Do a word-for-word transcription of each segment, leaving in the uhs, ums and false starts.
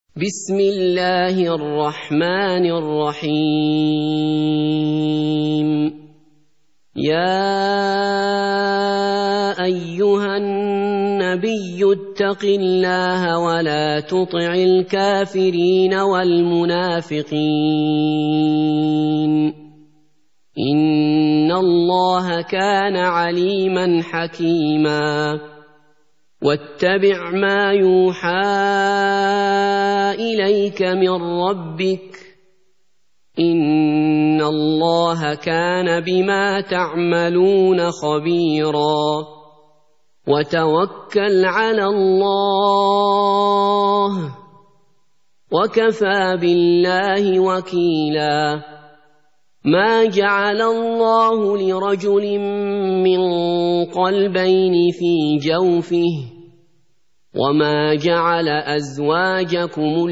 بسم الله الرحمن الرحيم يا أيها النبي اتق الله ولا تطع الكافرين والمنافقين إن الله كان عليما حكيما واتبع ما يوحى إليك من ربك إن الله كان بما تعملون خبيرا وتوكل على الله وكفى بالله وكيلا ما جعل الله لرجل من قلبين في جوفه وما جعل أزواجكم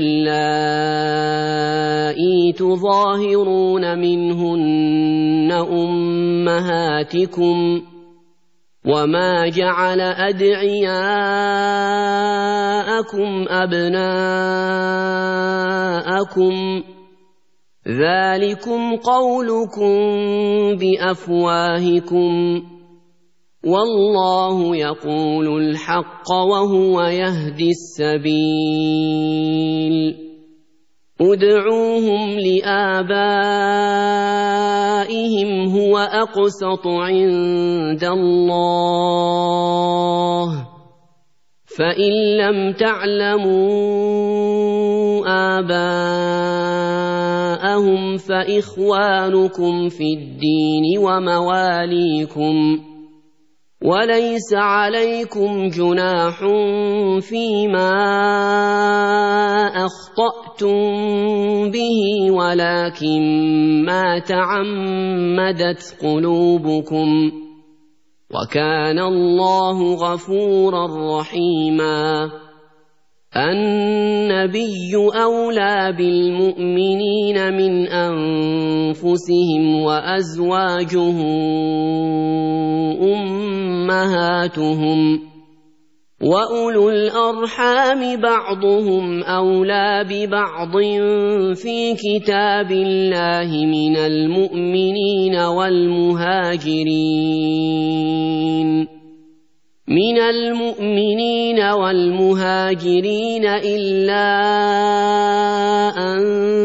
اللائي تظاهرون منهن أمهاتكم وما جعل أدعياءكم أبناءكم ذلكم قولكم بأفواهكم والله يقول الحق وهو يهدي السبيل ادعوهم لآبائهم هو أقسط عند الله فإن لم تعلموا آباءهم فإخوانكم في الدين ومواليكم وليس عليكم جناح فيما أخطأتم به ولكن ما تعمدت قلوبكم وكان الله غفورا رحيما النبي أولى بالمؤمنين من أنفسهم وأزواجه أمهاتهم وأولو الأرحام بعضهم أولى ببعض في كتاب الله من المؤمنين والمهاجرين من المؤمنين والمهاجرين إلا أن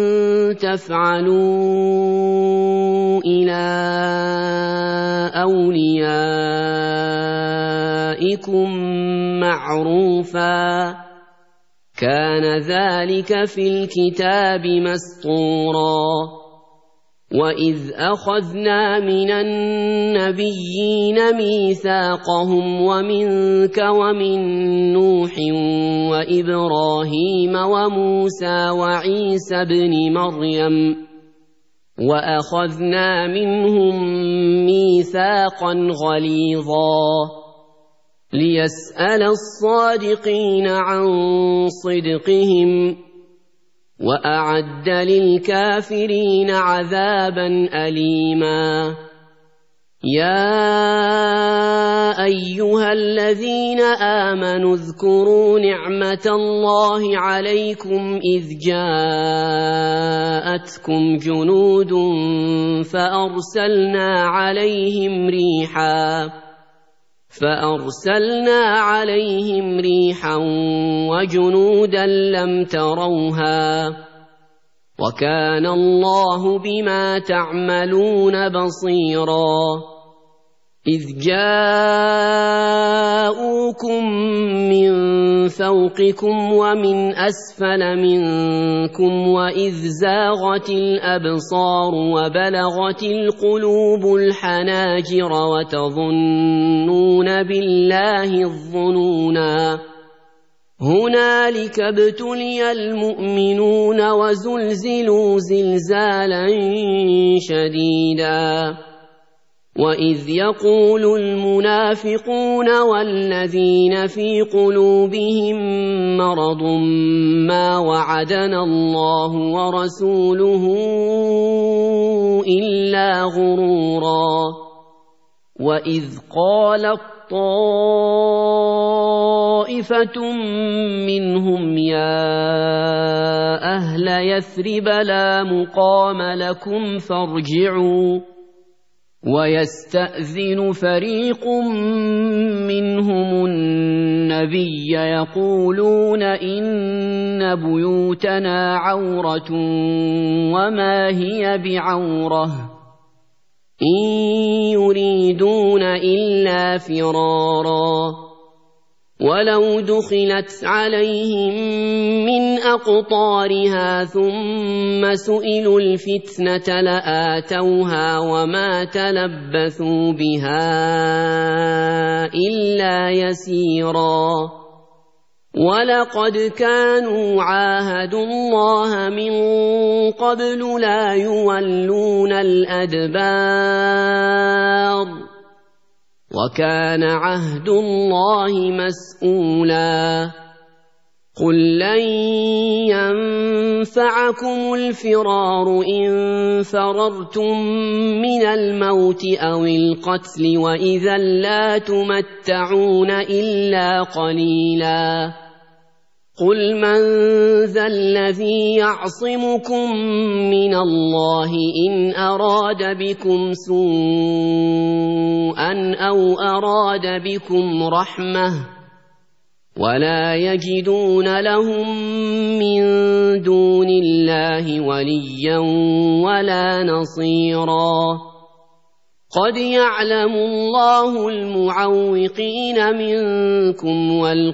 تفعلوا إلى أوليائكم معروفا كان ذلك في الكتاب مسطورا وإذ أخذنا من النبيين ميثاقهم ومنك ومن نوح وإبراهيم وموسى وعيسى ابن مريم وأخذنا منهم ميثاقا غليظا ليسأل الصادقين عن صدقهم وأعد للكافرين عذابا أليما يا أيها الذين آمنوا اذكروا نعمة الله عليكم إذ جاءتكم جنود فأرسلنا عليهم ريحا فأرسلنا عليهم ريحا وجنودا لم تروها وكان الله بما تعملون بصيرا إذ جاءوكم من فوقكم ومن أسفل منكم وإذ زاغت الأبصار وبلغت القلوب الحناجر وتظنون بالله الظنونا هنالك ابتلي المؤمنون وزلزلوا زلزالا شديدا وإذ يقول المنافقون والذين في قلوبهم مرض ما وعدنا الله ورسوله إلا غرورا وإذ قالت طائفة منهم يا يثرب لا مقام لكم فارجعوا. ويستأذن فريق منهم النبي يقولون إن بيوتنا عورة وما هي بعورة إن يريدون إلا فرارا ولو دخلت عليهم من أقطارها ثم سئلوا الفتنة لآتوها وما تلبثوا بها إلا يسيرا ولقد كانوا عاهدوا الله من قبل لا يولون الأدبار وكان عهد الله مسؤولا. قل لن ينفعكم الفرار إن فررتم من الموت أو القتل وإذا لا تمتعون إلا قليلا. قل من ذا الذي يعصمكم من الله إن أراد بكم سوءا أو أراد بكم رحمة ولا يجدون لهم من دون الله وليا ولا نصيرا. قد يعلم الله المعوقين منكم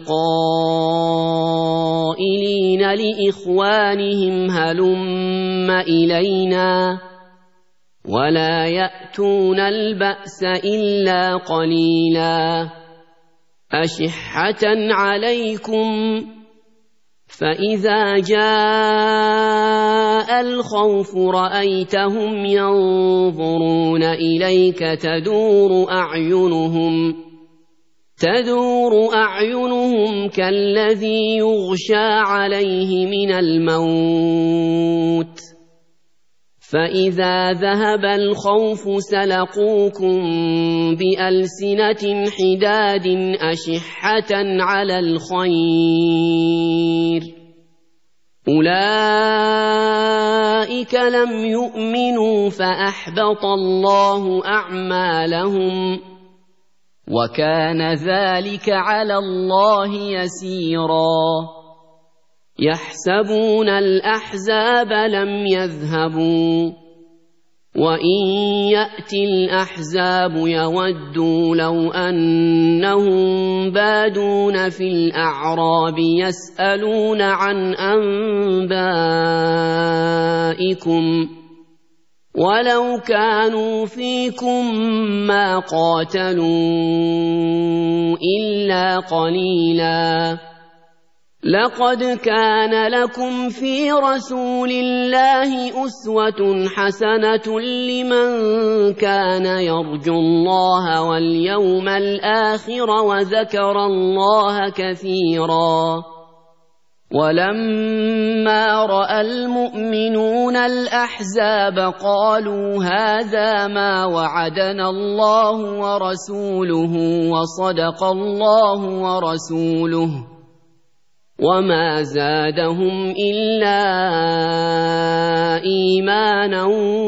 والقائلين لإخوانهم هلم إلينا ولا يأتون البأس إلا قليلا. أشحة عليكم فإذا جاء الخوف رأيتهم ينظرون إليك تدور أعينهم تدور أعينهم كالذي يغشى عليه من الموت فإذا ذهب الخوف سلقوكم بألسنة حداد أشحة على الخير أولئك لم يؤمنوا فأحبط الله أعمالهم وكان ذلك على الله يسيرا. يحسبون الأحزاب لم يذهبوا وإن يأتي الأحزاب يودوا لو أنهم بادون في الأعراب يسألون عن أنبائكم ولو كانوا فيكم ما قاتلوا إلا قليلا. لقد كان لكم في رسول الله أسوة حسنة لمن كان يرجو الله واليوم الآخر وذكر الله كثيرا. ولما رأى المؤمنون الأحزاب قالوا هذا ما وعدنا الله ورسوله وصدق الله ورسوله وما زادهم إلا إيمانا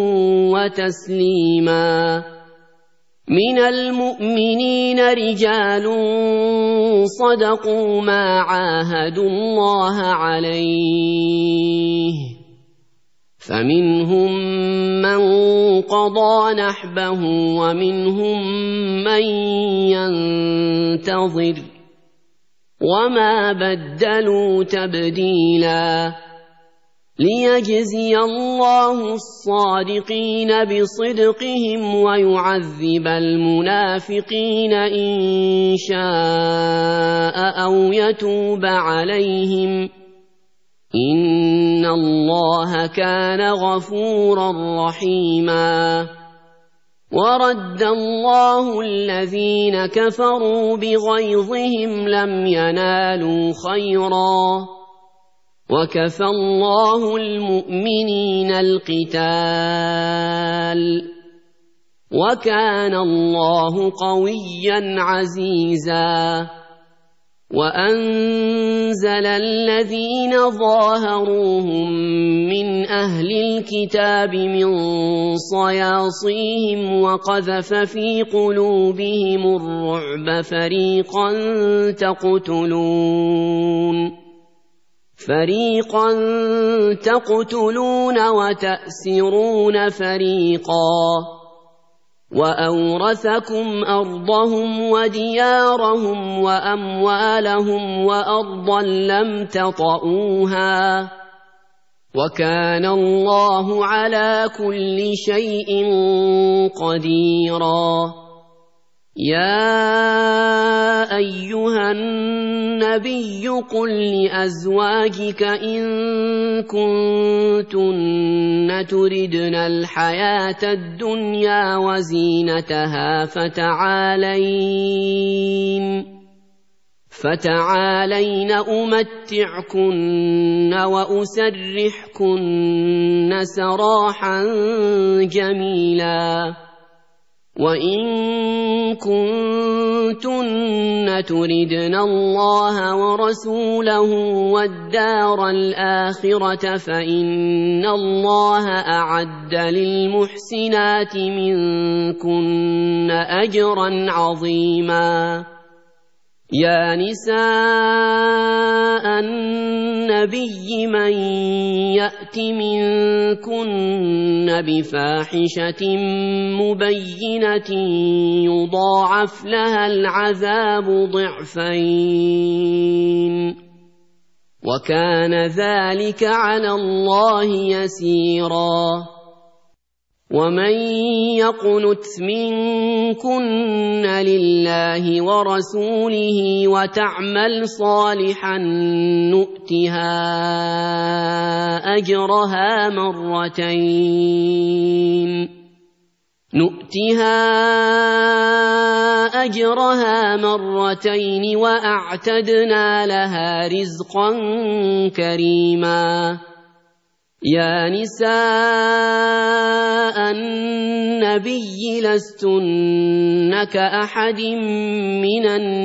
وتسليما. من المؤمنين رجال صدقوا ما عاهدوا الله عليه فمنهم من قضى نحبه ومنهم من ينتظر وما بدلوا تبديلا. ليجزي الله الصادقين بصدقهم ويعذب المنافقين إن شاء أو يتوب عليهم إن الله كان غفورا رحيما. ورد الله الذين كفروا بغيظهم لم ينالوا خيرا وكفى الله المؤمنين القتال وكان الله قويا عزيزا. وأنزل الذين ظاهروهم من أهل الكتاب من صياصيهم وقذف في قلوبهم الرعب فريقا تقتلون فريقا تقتلون وتأسرون فريقا وأورثكم أرضهم وديارهم وأموالهم وأرضا لم تطئوها وكان الله على كل شيء قديرا يا أيها النبي قل لأزواجك إن كنتن تردن الحياة الدنيا وزينتها فتعالين فتعالين أمتعكن وأسرحكن سراحا جميلا وإن كنتن تردن الله ورسوله والدار الآخرة فإن الله أعد للمحسنات منكن أجرا عظيما يا نساء النبي من يأت منكن بفاحشة مبينة يضاعف لها العذاب ضعفين وكان ذلك على الله يسيرا ومن يقنت منكن لله ورسوله وتعمل صالحا نؤتها أجرها مرتين نؤتها أجرها مرتين وأعتدنا لها رزقا كريما يا نساء النبي لستن كأحد من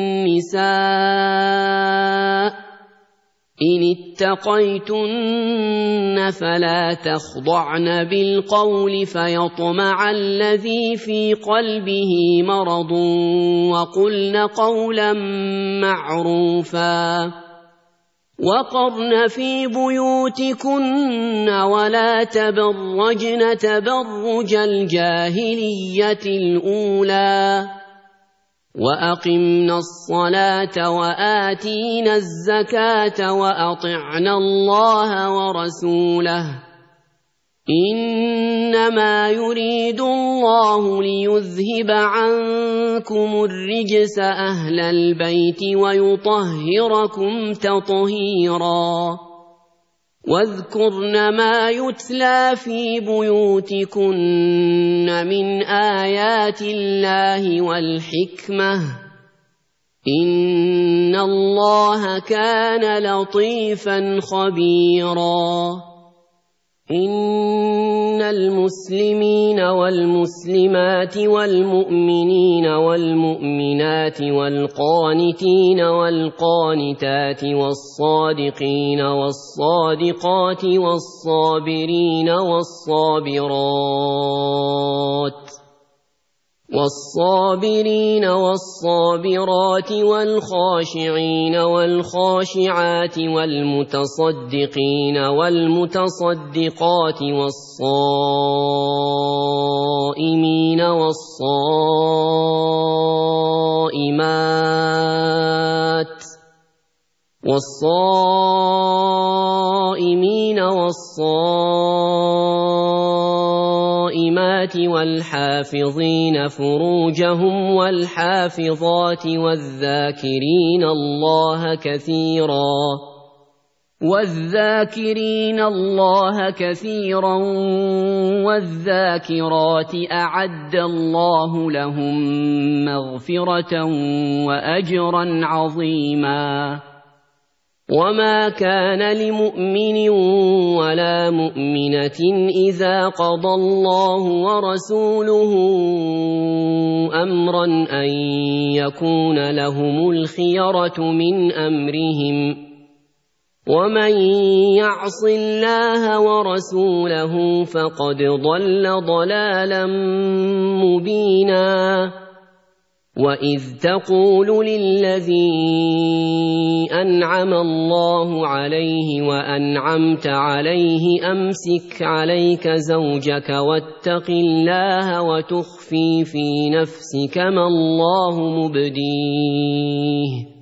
النساء إن اتقيتن فلا تخضعن بالقول فيطمع الذي في قلبه مرض وقلن قولا معروفا وقرن في بيوتكن ولا تبرجن تبرج الجاهلية الأولى وأقمنا الصلاة وآتينا الزكاة وأطعنا الله ورسوله إنما يريد الله ليذهب عنكم الرجس أهل البيت ويطهركم تطهيرا واذكرن ما يتلى في بيوتكن من آيات الله والحكمة إن الله كان لطيفا خبيرا إن المسلمين والمسلمات والمؤمنين والمؤمنات والقانتين والقانتات والصادقين والصادقات والصابرين والصابرات والصابرين والصابرات والخاشعين والخاشعات والمتصدقين والمتصدقات والصائمين والصائمات والصائمين والصائمات والحافظين فروجهم والحافظات والذاكرين الله كثيرا والذاكرين الله كثيرا والذاكرات أعد الله لهم مغفرة وأجرا عظيما وما كان لمؤمن ولا مؤمنة إذا قضى الله ورسوله أمرا أن يكون لهم الخيرة من أمرهم ومن يعص الله ورسوله فقد ضل ضلالا مبينا وإذ تقول للذي أنعم الله عليه وأنعمت عليه أمسك عليك زوجك واتق الله وتخفي في نفسك ما الله مبديه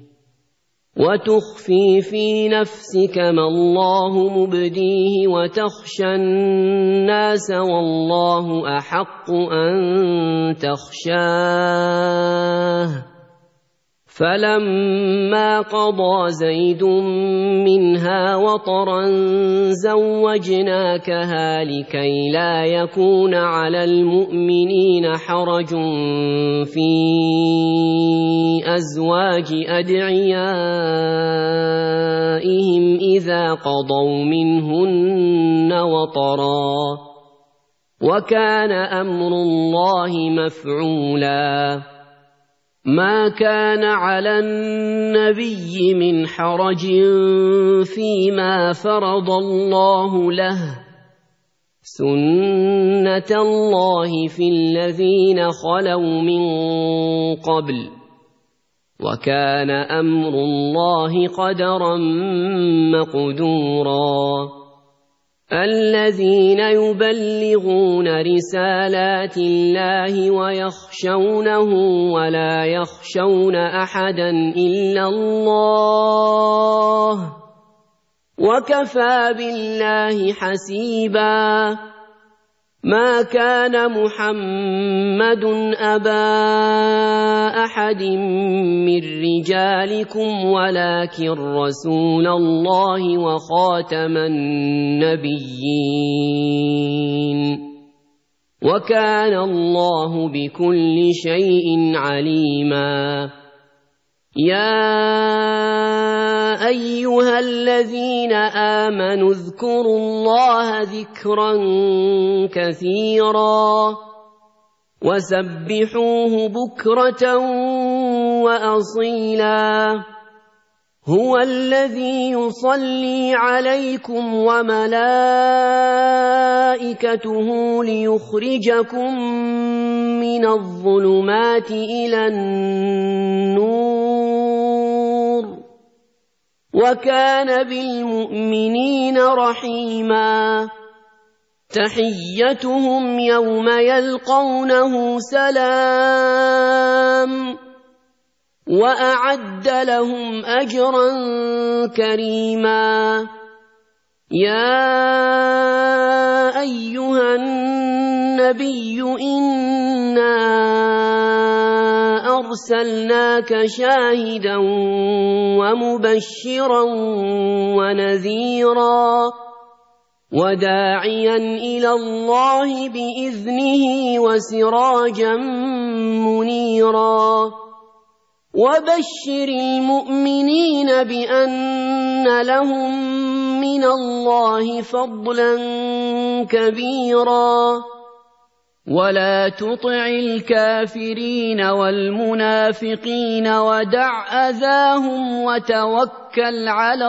وتخفي في نفسك ما الله مبديه وتخشى الناس والله أحق أن تخشاه فلما قضى زيد منها وطرا زوجناكها لكي لا يكون على المؤمنين حرج في أزواج أدعيائهم إذا قضوا منهن وطرا وكان أمر الله مفعولا ما كان على النبي من حرج فيما فرض الله له سنة الله في الذين خلوا من قبل وكان أمر الله قدرا مقدورا الذين يبلغون رسالات الله ويخشونه ولا يخشون أحدا إلا الله وكفى بالله حسيبا ما كان محمد أبا أحد من رجالكم ولكن رسول الله وخاتم النبيين وكان الله بكل شيء عليما يا أيها الذين آمنوا اذكروا الله ذكرا كثيرا وسبحوه بكرة وأصيلا هو الذي يصلي عليكم وملائكته ليخرجكم من الظلمات إلى النور وكان بالمؤمنين رحيما تحيتهم يوم يلقونه سلام وأعد لهم أجرا كريما يا أيها النبي إنا أرسلناك شاهدا ومبشرا ونذيرا وداعيا إلى الله بإذنه وسراجا منيرا وبشر المؤمنين بأن لهم من الله فضلا كبيرا ولا تطع الكافرين والمنافقين ودع أذاهم وتوكل على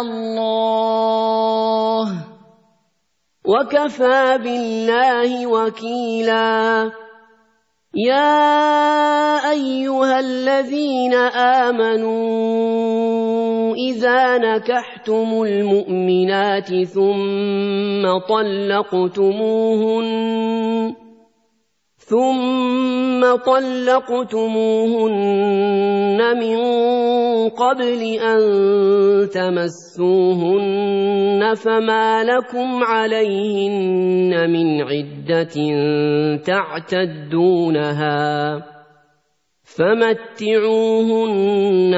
الله وكفى بالله وكيلا يا أيها الذين آمنوا إذا نكحتم المؤمنات ثم طلقتموهن ثم طلقتموهن من قبل أن تمسوهن فما لكم عليهن من عدة تعتدونها فمتعوهن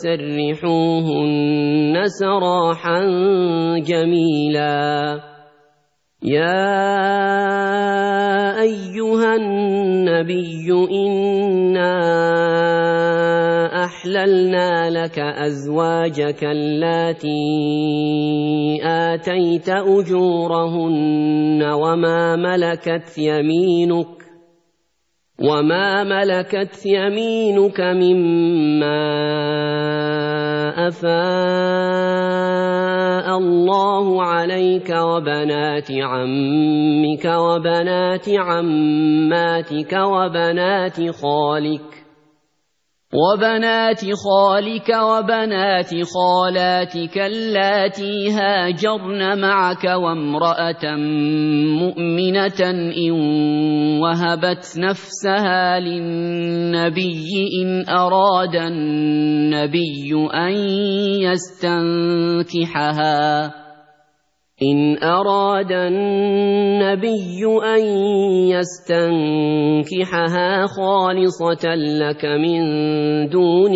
وسرحوهن سراحا جميلا يا أيها النبي إنا وأحللنا لك أزواجك اللاتي آتيت أجورهن وما ملكت يمينك وما ملكت يمينك مما أفاء الله عليك وبنات عمك وبنات عماتك وبنات خالك وبنات خالك وبنات خالاتك اللاتي هاجرن معك وامرأة مؤمنة إن وهبت نفسها للنبي إن أراد النبي أن يستنكحها إن أراد النبي أن يستنكحها خالصة لك من دون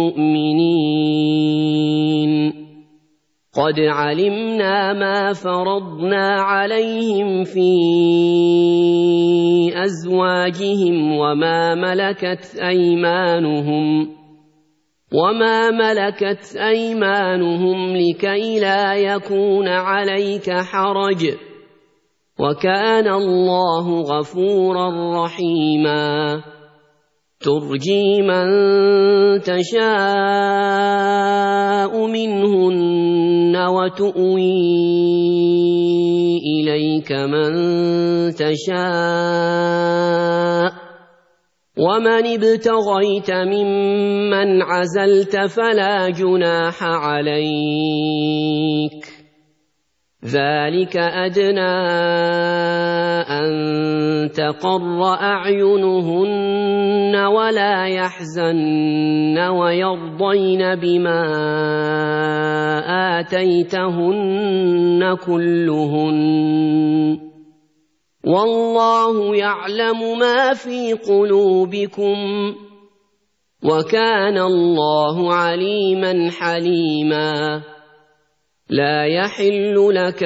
المؤمنين قد علمنا ما فرضنا عليهم في أزواجهم وما ملكت أيمانهم وما ملكت أيمانهم لكي لا يكون عليك حرج وكان الله غفورا رحيما ترجي من تشاء منهن وتؤوي إليك من تشاء ومن ابتغيت ممن عزلت فلا جناح عليك ذلك أدنى أن تقر أعينهن ولا يحزن ويرضين بما آتيتهن كلهن والله يعلم ما في قلوبكم وكان الله عليما حليما لا يحل لك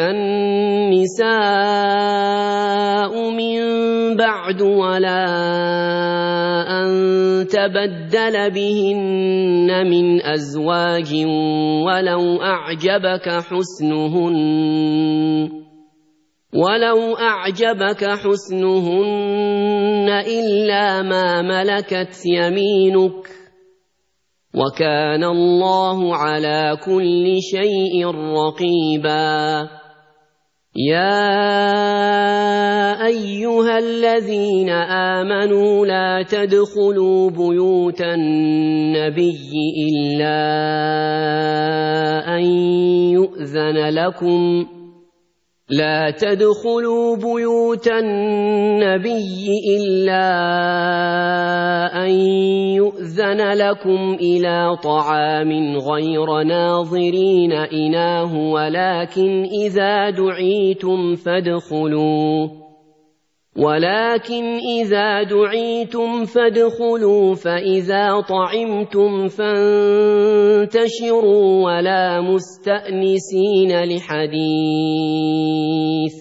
النساء من بعد ولا أن تبدل بهن من أزواج ولو أعجبك حسنهن ولو أعجبك حسنهن إلا ما ملكت يمينك وكان الله على كل شيء رقيبا يا أيها الذين آمنوا لا تدخلوا بيوت النبي إلا أن يؤذن لكم لا تدخلوا بيوت النبي إلا أن يؤذن لكم إلى طعام غير ناظرين إناه ولكن إذا دعيتم فادخلوا ولكن إذا دعيتم فادخلوا فإذا طعمتم فانتشروا ولا مستأنسين لحديث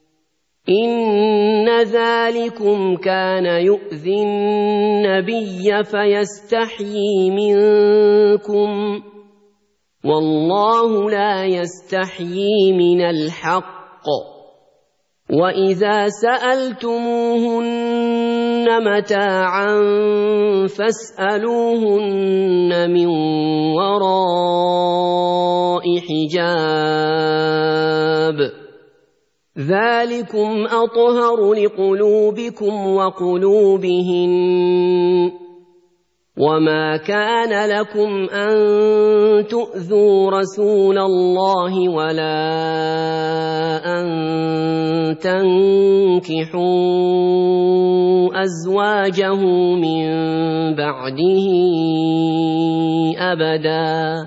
إن ذلكم كان يؤذي النبي فيستحيي منكم والله لا يستحيي من الحق وإذا سألتموهن متاعا فاسألوهن من وراء حجاب ذلكم أطهر لقلوبكم وقلوبهن وما كان لكم أن تؤذوا رسول الله ولا أن تنكحوا أزواجه من بعده أبدا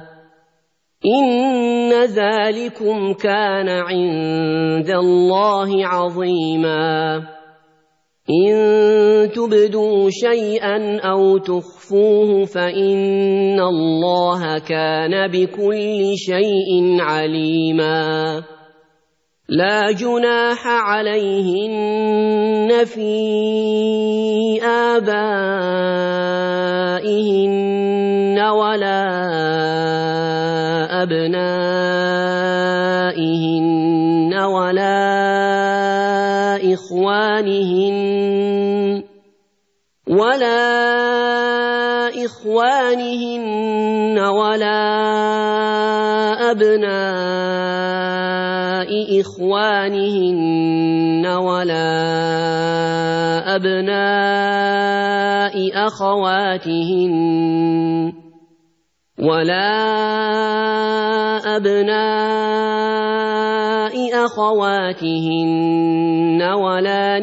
إن ذلكم كان عند الله عظيما إن تبدوا شيئا أو تخفوه فإن الله كان بكل شيء عليما لا جناح عليهن في آبائهن ولا أبنائهن ولا إخوانهن ولا إخوانهن ولا أبناء إخوانهن ولا أبناء أخواتهن ولا أبناء أخواتهن ولا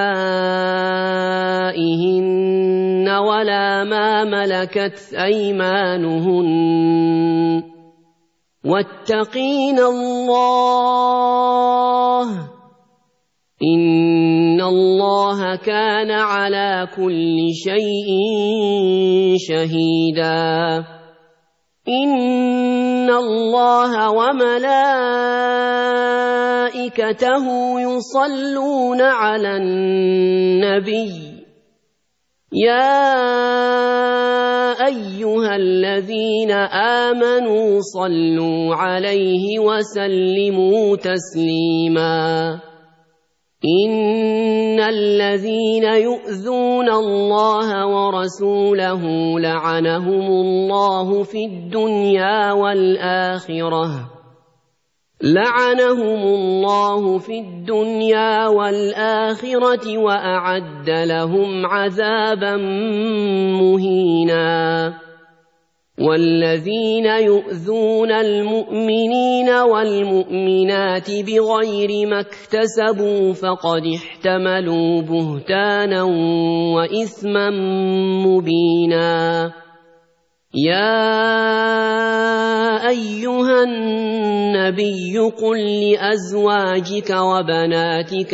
نسائهن ولا ما ملكت أيمانهن واتقين الله إن الله كان على كل شيء شهيدا إن الله وملائكته يصلون على النبي يا أيها الذين آمنوا صلوا عليه وسلموا تسليما إن الذين يؤذون الله ورسوله لعنهم الله في الدنيا والآخرة لعنهم الله في الدنيا والآخرة وأعد لهم عذابا مهينا والذين يؤذون المؤمنين والمؤمنات بغير ما اكتسبوا فقد احتملوا بهتانا وإثما مبينا يا أيها النبي قل لأزواجك وبناتك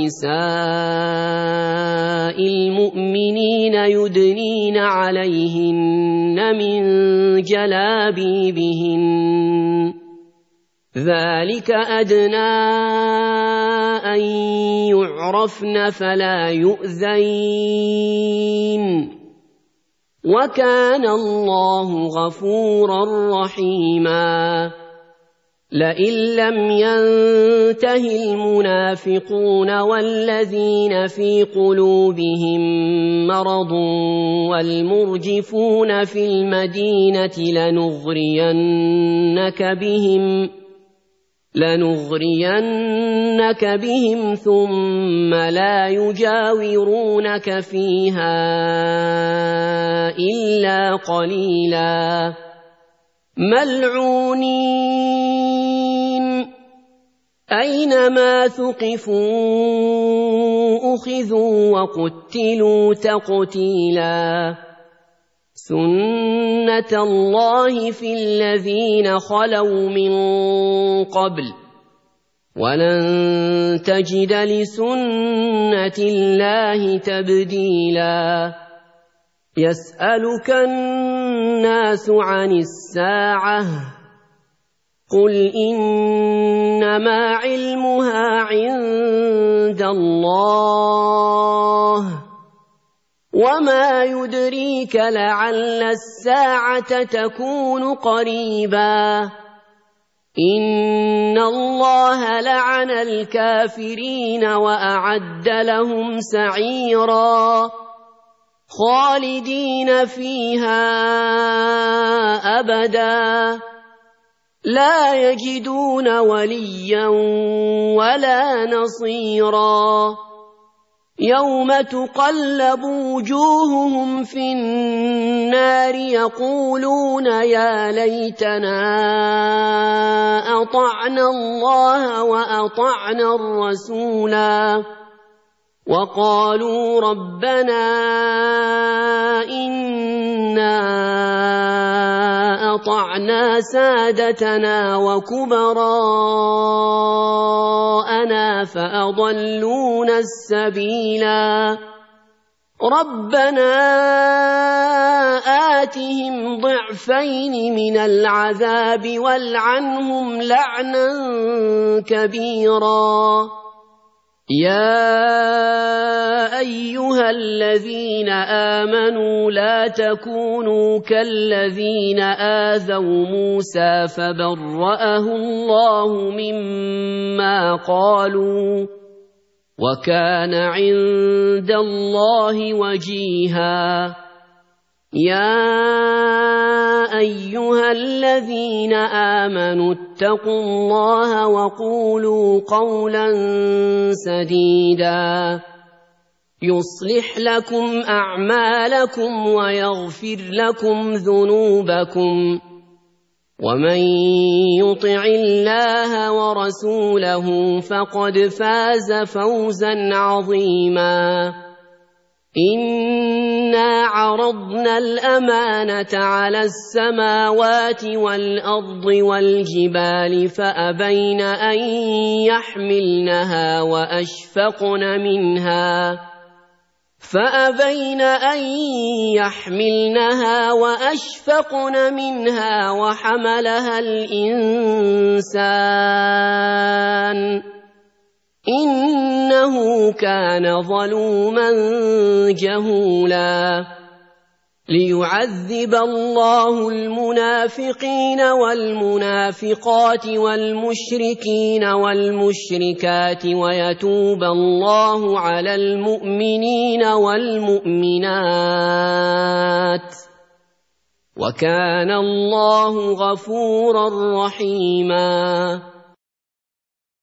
ونساء المؤمنين يدنين عليهن من جلابيبهن ذلك أدنى أن يعرفن فلا يؤذين وكان الله غفورا رحيما لئن لم ينته المنافقون والذين في قلوبهم مرض والمرجفون في المدينة لنغرينك بهم لنغرينك بهم ثم لا يجاورونك فيها إلا قليلا ملعونين أينما ثقفوا أخذوا وقتلوا تقتيلا سنة الله في الذين خلوا من قبل ولن تجد لسنة الله تبديلا يسألك الناس عن الساعة قل إنما علمها عند الله وما يدريك لعل الساعة تكون قريبا إن الله لعن الكافرين وأعد لهم سعيرا خالدين فيها أبدا لا يجدون وليا ولا نصيرا يوم تقلب وجوههم في النار يقولون يا ليتنا أطعنا الله وأطعنا الرسولا وقالوا ربنا إنا أطعنا سادتنا وكبراءنا فأضلونا السبيلا ربنا آتهم ضعفين من العذاب والعنهم لعنا كبيرا يا أيها الذين آمنوا لا تكونوا كالذين آذوا موسى فبرأه الله مما قالوا وكان عند الله وجيها يا أيها الذين آمنوا اتقوا الله وقولوا قولا سديدا يصلح لكم أعمالكم ويغفر لكم ذنوبكم ومن يطع الله ورسوله فقد فاز فوزا عظيما إنا عرضنا الأمانة على السماوات والأرض والجبال فأبين أن يحملنها وأشفقن منها فأبين أن يحملنها وأشفقن منها وحملها الإنسان إنه كان ظلوما جهولا ليعذب الله المنافقين والمنافقات والمشركين والمشركات ويتوب الله على المؤمنين والمؤمنات وكان الله غفورا رحيما